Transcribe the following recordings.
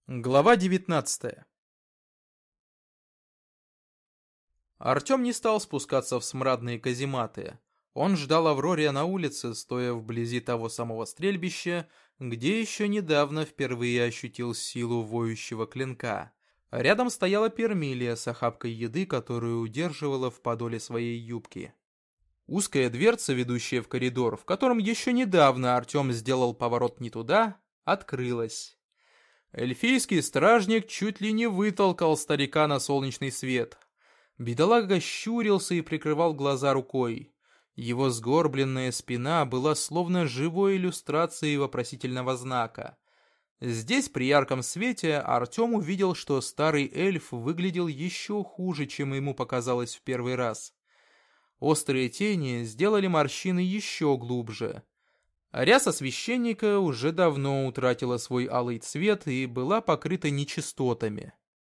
Глава 19. Артем не стал спускаться в смрадные казематы. Он ждал Аврория на улице, стоя вблизи того самого стрельбища, где еще недавно впервые ощутил силу воющего клинка. Рядом стояла Пермилия с охапкой еды, которую удерживала в подоле своей юбки. Узкая дверца, ведущая в коридор, в котором еще недавно Артем сделал поворот не туда, открылась. Эльфийский стражник чуть ли не вытолкал старика на солнечный свет. Бедолага щурился и прикрывал глаза рукой. Его сгорбленная спина была словно живой иллюстрацией вопросительного знака. Здесь при ярком свете Артем увидел, что старый эльф выглядел еще хуже, чем ему показалось в первый раз. Острые тени сделали морщины еще глубже. Ряса священника уже давно утратила свой алый цвет и была покрыта нечистотами.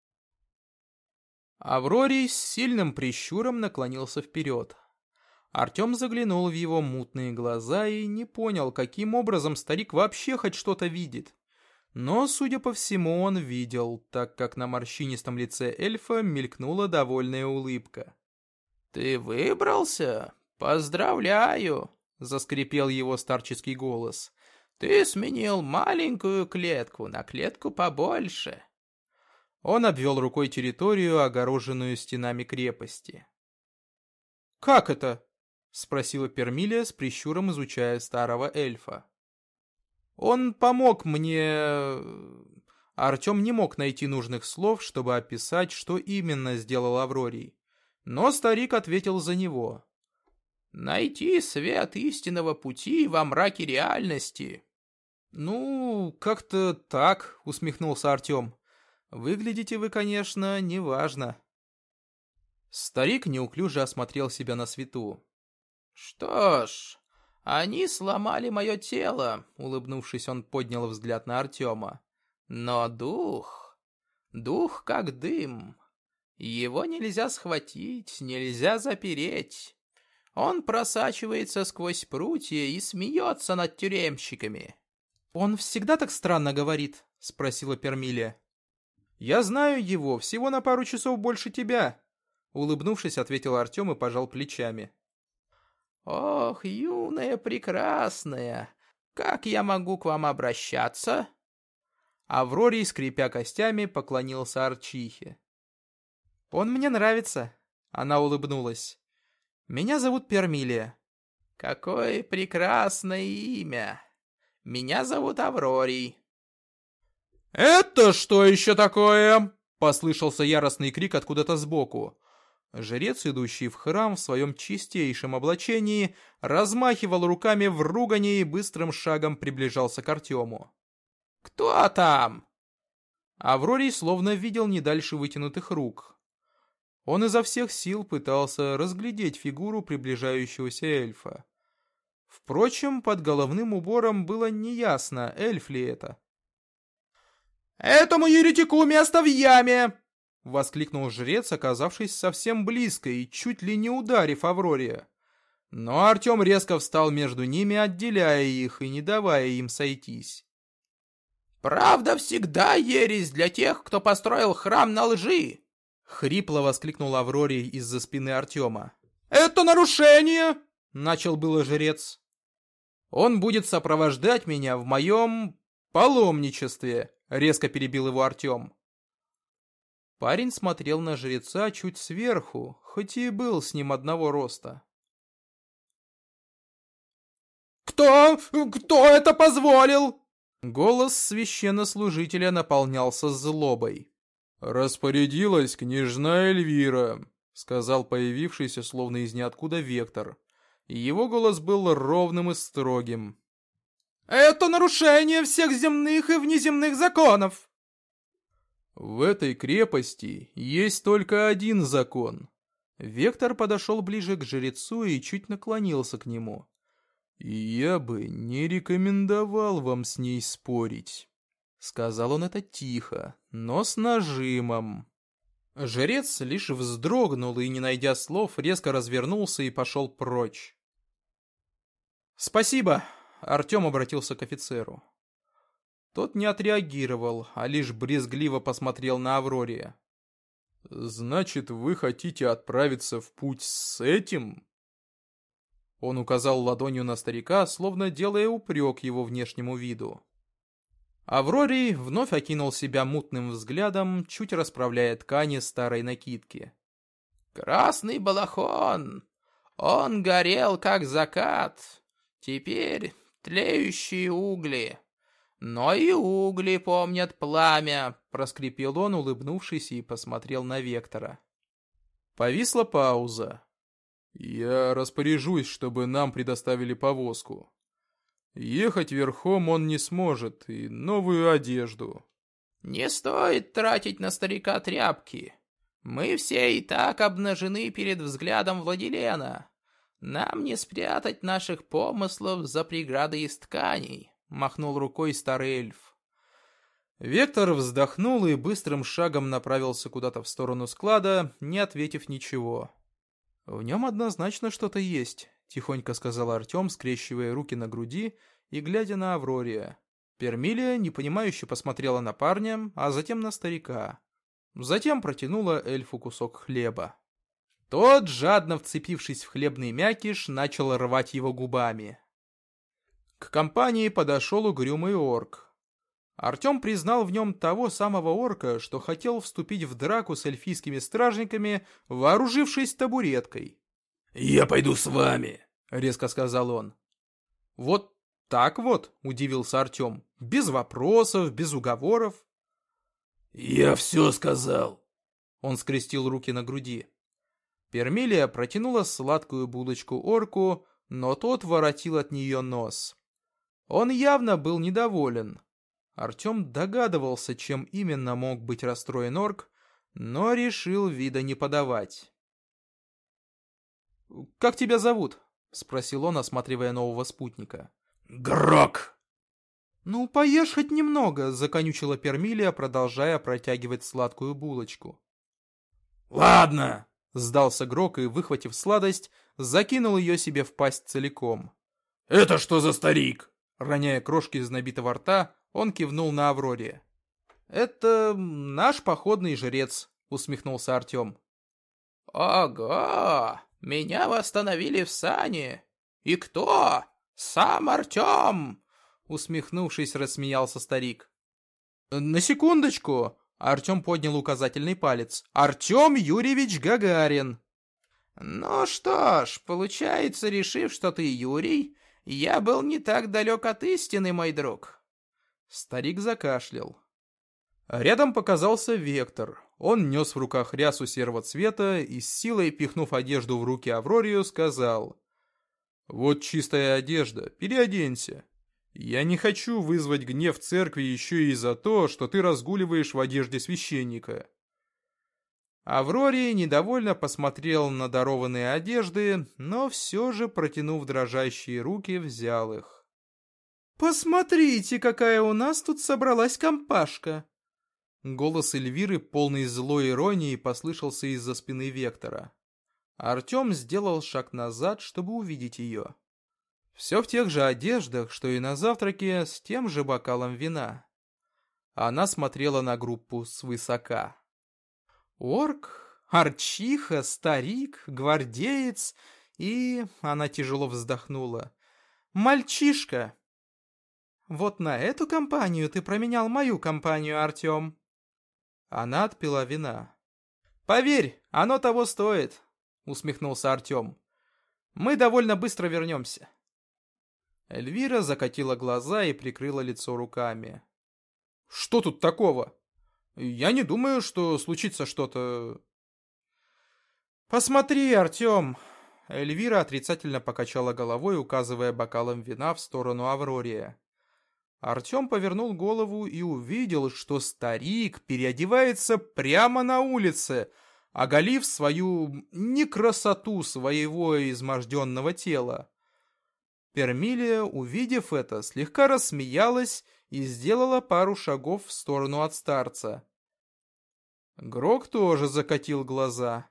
Аврорий с сильным прищуром наклонился вперед. Артем заглянул в его мутные глаза и не понял, каким образом старик вообще хоть что-то видит. Но, судя по всему, он видел, так как на морщинистом лице эльфа мелькнула довольная улыбка. «Ты выбрался? Поздравляю!» — заскрипел его старческий голос. «Ты сменил маленькую клетку на клетку побольше». Он обвел рукой территорию, огороженную стенами крепости. «Как это?» — спросила Пермилия с прищуром, изучая старого эльфа. «Он помог мне...» Артем не мог найти нужных слов, чтобы описать, что именно сделал Аврорий. Но старик ответил за него. «Найти свет истинного пути во мраке реальности». «Ну, как-то так», — усмехнулся Артем. «Выглядите вы, конечно, неважно». Старик неуклюже осмотрел себя на свету. «Что ж, они сломали мое тело», — улыбнувшись, он поднял взгляд на Артема. «Но дух как дым. Его нельзя схватить, нельзя запереть. Он просачивается сквозь прутья и смеется над тюремщиками». «Он всегда так странно говорит?» — спросила Пермилия. «Я знаю его, всего на пару часов больше тебя», — улыбнувшись, ответил Артем и пожал плечами. «Ох, юная прекрасная, как я могу к вам обращаться?» Аврорий, скрипя костями, поклонился Арчихе. «Он мне нравится», — она улыбнулась. «Меня зовут Пермилия». «Какое прекрасное имя! Меня зовут Аврорий». «Это что еще такое?» — послышался яростный крик откуда-то сбоку. Жрец, идущий в храм в своем чистейшем облачении, размахивал руками в ругани и быстрым шагом приближался к Артему. «Кто там?» Аврорий словно видел не дальше вытянутых рук. Он изо всех сил пытался разглядеть фигуру приближающегося эльфа. Впрочем, под головным убором было неясно, эльф ли это. «Этому еретику место в яме!» — воскликнул жрец, оказавшись совсем близко и чуть ли не ударив Аврория. Но Артем резко встал между ними, отделяя их и не давая им сойтись. «Правда всегда ересь для тех, кто построил храм на лжи!» — хрипло воскликнул Аврорий из-за спины Артема. «Это нарушение!» — начал было жрец. «Он будет сопровождать меня в моем паломничестве», — резко перебил его Артем. Парень смотрел на жреца чуть сверху, хоть и был с ним одного роста. «Кто это позволил?» Голос священнослужителя наполнялся злобой. «Распорядилась княжна Эльвира», — сказал появившийся словно из ниоткуда Вектор. Его голос был ровным и строгим. «Это нарушение всех земных и внеземных законов!» «В этой крепости есть только один закон». Вектор подошел ближе к жрецу и чуть наклонился к нему. «И я бы не рекомендовал вам с ней спорить», — сказал он это тихо, но с нажимом. Жрец лишь вздрогнул и, не найдя слов, резко развернулся и пошел прочь. «Спасибо», — Артем обратился к офицеру. Тот не отреагировал, а лишь брезгливо посмотрел на Авроре. «Значит, вы хотите отправиться в путь с этим?» Он указал ладонью на старика, словно делая упрек его внешнему виду. Аврорий вновь окинул себя мутным взглядом, чуть расправляя ткани старой накидки. «Красный балахон! Он горел, как закат. Теперь тлеющие угли. Но и угли помнят пламя», — проскрипел он, улыбнувшись, и посмотрел на Вектора. Повисла пауза. «Я распоряжусь, чтобы нам предоставили повозку. Ехать верхом он не сможет, и новую одежду». «Не стоит тратить на старика тряпки. Мы все и так обнажены перед взглядом владелена. Нам не спрятать наших помыслов за преградой из тканей», — махнул рукой старый эльф. Вектор вздохнул и быстрым шагом направился куда-то в сторону склада, не ответив ничего. «В нем однозначно что-то есть», — тихонько сказал Артем, скрещивая руки на груди и глядя на Аврория. Пермилия непонимающе посмотрела на парня, а затем на старика. Затем протянула эльфу кусок хлеба. Тот, жадно вцепившись в хлебный мякиш, начал рвать его губами. К компании подошел угрюмый орк. Артем признал в нем того самого орка, что хотел вступить в драку с эльфийскими стражниками, вооружившись табуреткой. «Я пойду с вами», — резко сказал он. «Вот так вот», — удивился Артем, — «без вопросов, без уговоров». «Я все сказал», — он скрестил руки на груди. Пермилия протянула сладкую булочку орку, но тот воротил от нее нос. Он явно был недоволен. Артем догадывался, чем именно мог быть расстроен орк, но решил вида не подавать. «Как тебя зовут?» — спросил он, осматривая нового спутника. «Грок!» «Ну, поешь хоть немного», — законючила Пермилия, продолжая протягивать сладкую булочку. «Ладно!» — сдался Грок и, выхватив сладость, закинул ее себе в пасть целиком. «Это что за старик?» Роняя крошки из набитого рта, он кивнул на Авроре. «Это наш походный жрец», — усмехнулся Артем. «Ого! Меня восстановили в сане! И кто? Сам Артем!» Усмехнувшись, рассмеялся старик. «На секундочку!» — Артем поднял указательный палец. «Артем Юрьевич Гагарин!» «Ну что ж, получается, решив, что ты Юрий, я был не так далек от истины, мой друг». Старик закашлял. Рядом показался Вектор. Он нес в руках рясу серого цвета и с силой, пихнув одежду в руки Аврорию, сказал: «Вот чистая одежда, переоденься. Я не хочу вызвать гнев церкви еще и за то, что ты разгуливаешь в одежде священника». Аврорий недовольно посмотрел на дарованные одежды, но все же, протянув дрожащие руки, взял их. «Посмотрите, какая у нас тут собралась компашка!» Голос Эльвиры, полный злой иронии, послышался из-за спины Вектора. Артем сделал шаг назад, чтобы увидеть ее. Все в тех же одеждах, что и на завтраке, с тем же бокалом вина. Она смотрела на группу свысока. Орк, арчиха, старик, гвардеец и... Она тяжело вздохнула. Мальчишка. Вот на эту компанию ты променял мою компанию, Артем. Она отпила вина. «Поверь, оно того стоит», — усмехнулся Артем. «Мы довольно быстро вернемся». Эльвира закатила глаза и прикрыла лицо руками. «Что тут такого? Я не думаю, что случится что-то...» «Посмотри, Артем!» Эльвира отрицательно покачала головой, указывая бокалом вина в сторону Аврория. Артем повернул голову и увидел, что старик переодевается прямо на улице, оголив свою некрасоту своего изможденного тела. Пермилия, увидев это, слегка рассмеялась и сделала пару шагов в сторону от старца. Грок тоже закатил глаза.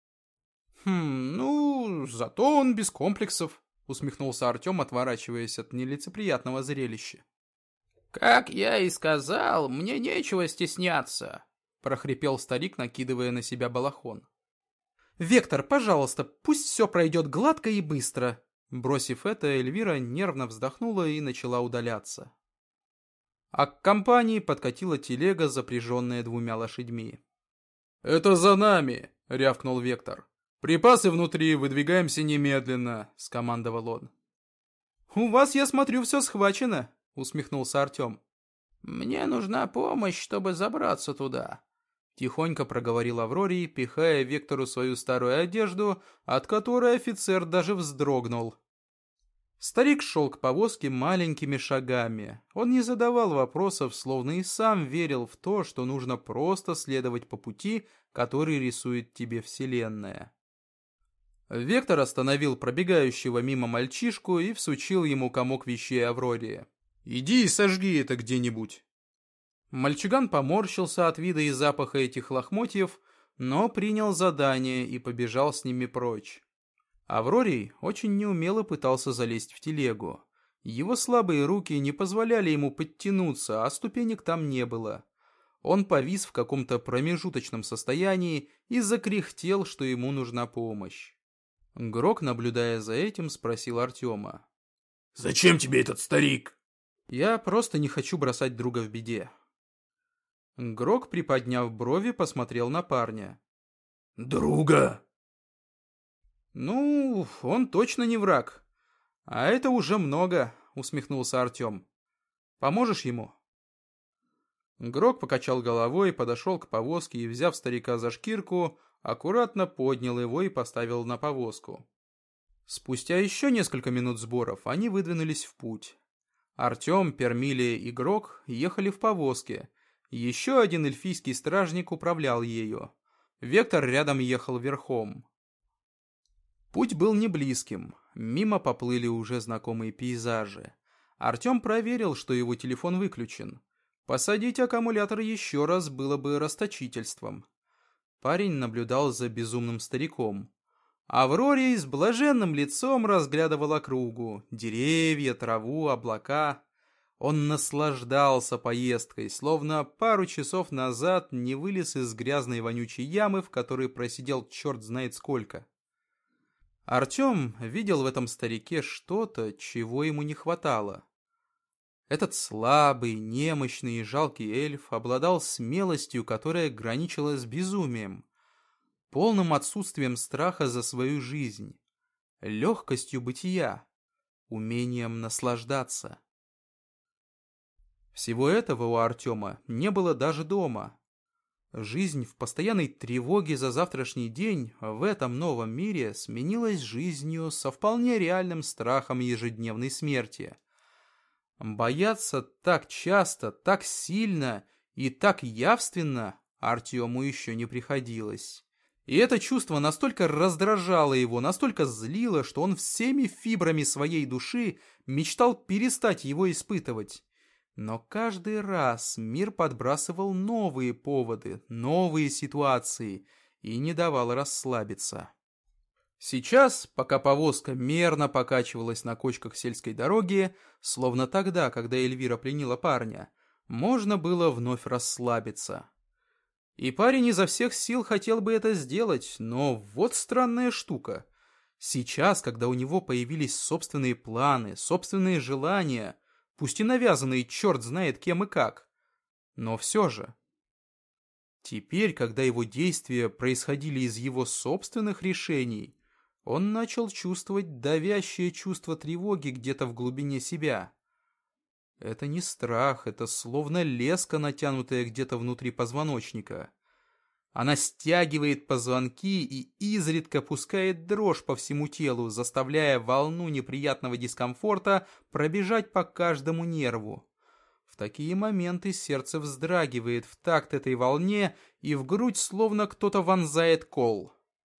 Ну, зато он без комплексов», — усмехнулся Артем, отворачиваясь от нелицеприятного зрелища. «Как я и сказал, мне нечего стесняться», — прохрипел старик, накидывая на себя балахон. «Вектор, пожалуйста, пусть все пройдет гладко и быстро». Бросив это, Эльвира нервно вздохнула и начала удаляться. А к компании подкатила телега, запряженная 2 лошадьми. «Это за нами!» — рявкнул Вектор. «Припасы внутри, выдвигаемся немедленно!» — скомандовал он. «У вас, я смотрю, все схвачено», — усмехнулся Артем. «Мне нужна помощь, чтобы забраться туда», — тихонько проговорил Аврорий, пихая Вектору свою старую одежду, от которой офицер даже вздрогнул. Старик шел к повозке маленькими шагами. Он не задавал вопросов, словно и сам верил в то, что нужно просто следовать по пути, который рисует тебе Вселенная. Вектор остановил пробегающего мимо мальчишку и всучил ему комок вещей Аврории. «Иди и сожги это где-нибудь». Мальчуган поморщился от вида и запаха этих лохмотьев, но принял задание и побежал с ними прочь. Аврорий очень неумело пытался залезть в телегу. Его слабые руки не позволяли ему подтянуться, а ступенек там не было. Он повис в каком-то промежуточном состоянии и закряхтел, что ему нужна помощь. Грок, наблюдая за этим, спросил Артема. «Зачем тебе этот старик?» «Я просто не хочу бросать друга в беде». Грок, приподняв брови, посмотрел на парня. «Друга?» «Ну, он точно не враг. А это уже много», — усмехнулся Артем. «Поможешь ему?» Грок покачал головой, подошел к повозке и, взяв старика за шкирку, аккуратно поднял его и поставил на повозку. Спустя еще несколько минут сборов они выдвинулись в путь. Артем, Пермилия и Грок ехали в повозке. Еще один эльфийский стражник управлял ею. Вектор рядом ехал верхом. Путь был не близким. Мимо поплыли уже знакомые пейзажи. Артем проверил, что его телефон выключен. Посадить аккумулятор еще раз было бы расточительством. Парень наблюдал за безумным стариком. Аврорий с блаженным лицом разглядывал округу, деревья, траву, облака. Он наслаждался поездкой, словно пару часов назад не вылез из грязной вонючей ямы, в которой просидел черт знает сколько. Артем видел в этом старике что-то, чего ему не хватало. Этот слабый, немощный и жалкий эльф обладал смелостью, которая граничила с безумием, полным отсутствием страха за свою жизнь, легкостью бытия, умением наслаждаться. Всего этого у Артема не было даже дома. Жизнь в постоянной тревоге за завтрашний день в этом новом мире сменилась жизнью со вполне реальным страхом ежедневной смерти. Бояться так часто, так сильно и так явственно Артему еще не приходилось. И это чувство настолько раздражало его, настолько злило, что он всеми фибрами своей души мечтал перестать его испытывать. Но каждый раз мир подбрасывал новые поводы, новые ситуации и не давал расслабиться. Сейчас, пока повозка мерно покачивалась на кочках сельской дороги, словно тогда, когда Эльвира пленила парня, можно было вновь расслабиться. И парень изо всех сил хотел бы это сделать, но вот странная штука. Сейчас, когда у него появились собственные планы, собственные желания, пусть и навязанные черт знает кем и как, но все же. Теперь, когда его действия происходили из его собственных решений, он начал чувствовать давящее чувство тревоги где-то в глубине себя. Это не страх, это словно леска, натянутая где-то внутри позвоночника. Она стягивает позвонки и изредка пускает дрожь по всему телу, заставляя волну неприятного дискомфорта пробежать по каждому нерву. В такие моменты сердце вздрагивает в такт этой волне, и в грудь словно кто-то вонзает кол.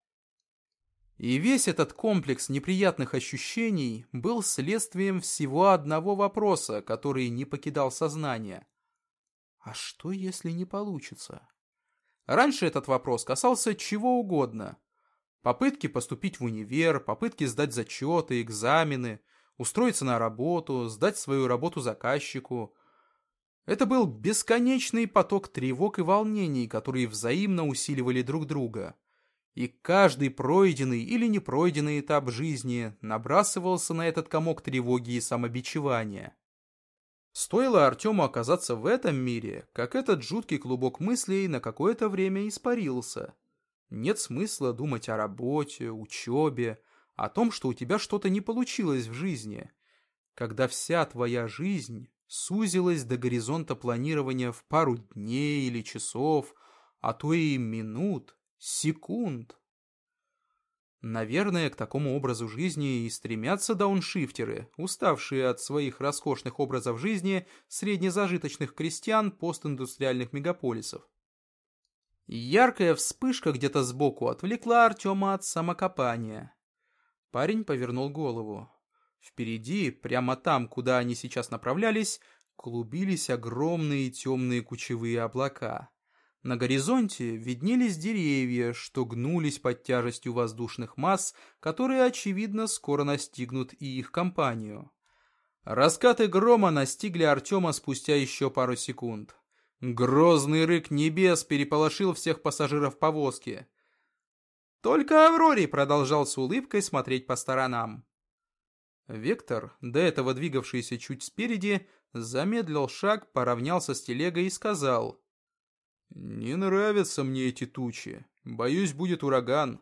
И весь этот комплекс неприятных ощущений был следствием всего одного вопроса, который не покидал сознание. А что, если не получится? Раньше этот вопрос касался чего угодно. Попытки поступить в универ, попытки сдать зачеты, экзамены, устроиться на работу, сдать свою работу заказчику. Это был бесконечный поток тревог и волнений, которые взаимно усиливали друг друга. И каждый пройденный или не пройденный этап жизни набрасывался на этот комок тревоги и самобичевания. Стоило Артему оказаться в этом мире, как этот жуткий клубок мыслей на какое-то время испарился. Нет смысла думать о работе, учебе, о том, что у тебя что-то не получилось в жизни, когда вся твоя жизнь сузилась до горизонта планирования в пару дней или часов, а то и минут, секунд. Наверное, к такому образу жизни и стремятся дауншифтеры, уставшие от своих роскошных образов жизни среднезажиточных крестьян постиндустриальных мегаполисов. Яркая вспышка где-то сбоку отвлекла Артема от самокопания. Парень повернул голову. Впереди, прямо там, куда они сейчас направлялись, клубились огромные темные кучевые облака. На горизонте виднелись деревья, что гнулись под тяжестью воздушных масс, которые, очевидно, скоро настигнут и их компанию. Раскаты грома настигли Артема спустя еще пару секунд. Грозный рык небес переполошил всех пассажиров повозки. Только Аврорий продолжал с улыбкой смотреть по сторонам. Вектор, до этого двигавшийся чуть спереди, замедлил шаг, поравнялся с телегой и сказал: «Не нравятся мне эти тучи. Боюсь, будет ураган».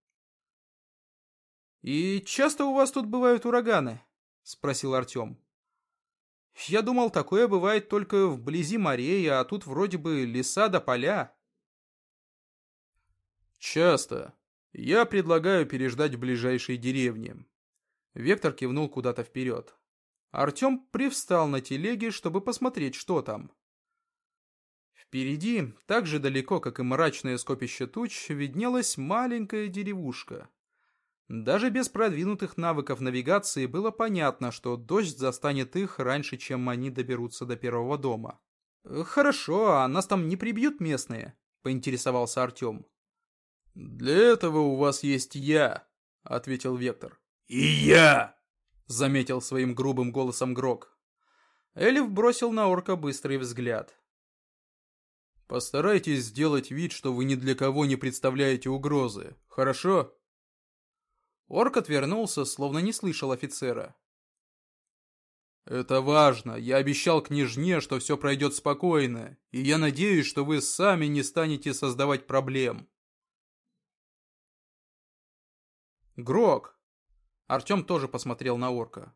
«И часто у вас тут бывают ураганы?» — спросил Артем. «Я думал, такое бывает только вблизи морей, а тут вроде бы леса да поля». «Часто. Я предлагаю переждать в ближайшей деревне». Вектор кивнул куда-то вперед. Артем привстал на телеге, чтобы посмотреть, что там. Впереди, так же далеко, как и мрачное скопище туч, виднелась маленькая деревушка. Даже без продвинутых навыков навигации было понятно, что дождь застанет их раньше, чем они доберутся до первого дома. «Хорошо, а нас там не прибьют местные?» — поинтересовался Артем. «Для этого у вас есть я», — ответил Вектор. «И я!» — заметил своим грубым голосом Грок. Эльф бросил на орка быстрый взгляд. «Постарайтесь сделать вид, что вы ни для кого не представляете угрозы, хорошо?» Орк отвернулся, словно не слышал офицера. «Это важно. Я обещал княжне, что все пройдет спокойно, и я надеюсь, что вы сами не станете создавать проблем». «Грок!» Артем тоже посмотрел на орка.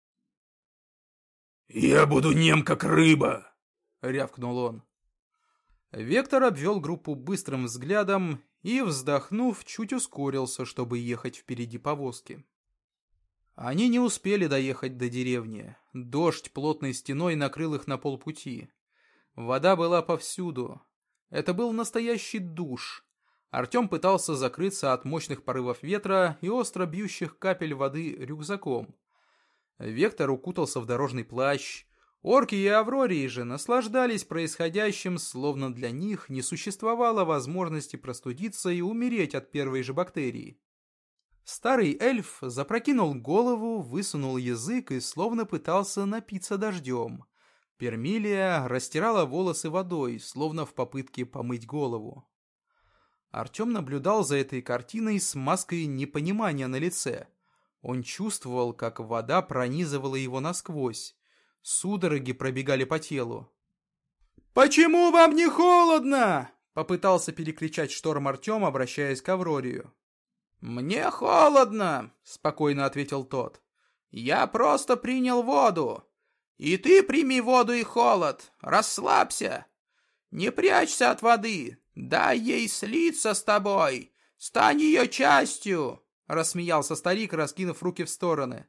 «Я буду нем, как рыба!» — рявкнул он. Вектор обвел группу быстрым взглядом и, вздохнув, чуть ускорился, чтобы ехать впереди повозки. Они не успели доехать до деревни. Дождь плотной стеной накрыл их на полпути. Вода была повсюду. Это был настоящий душ. Артем пытался закрыться от мощных порывов ветра и остро бьющих капель воды рюкзаком. Вектор укутался в дорожный плащ. Орки и Аврории же наслаждались происходящим, словно для них не существовало возможности простудиться и умереть от первой же бактерии. Старый эльф запрокинул голову, высунул язык и словно пытался напиться дождем. Пермилия растирала волосы водой, словно в попытке помыть голову. Артем наблюдал за этой картиной с маской непонимания на лице. Он чувствовал, как вода пронизывала его насквозь. Судороги пробегали по телу. «Почему вам не холодно?» — попытался перекричать шторм Артем, обращаясь к Аврорию. «Мне холодно», — спокойно ответил тот. «Я просто принял воду. И ты прими воду и холод. Расслабься. Не прячься от воды. Дай ей слиться с тобой. Стань ее частью», — рассмеялся старик, раскинув руки в стороны.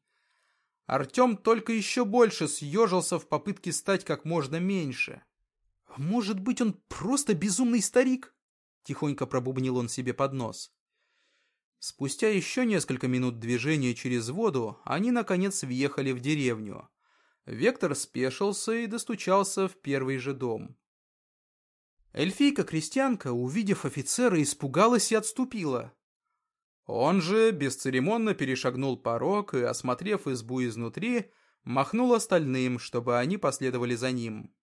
Артем только еще больше съежился в попытке стать как можно меньше. «Может быть, он просто безумный старик?» — тихонько пробубнил он себе под нос. Спустя еще несколько минут движения через воду они, наконец, въехали в деревню. Вектор спешился и достучался в первый же дом. Эльфийка-крестьянка, увидев офицера, испугалась и отступила. Он же бесцеремонно перешагнул порог и, осмотрев избу изнутри, махнул остальным, чтобы они последовали за ним.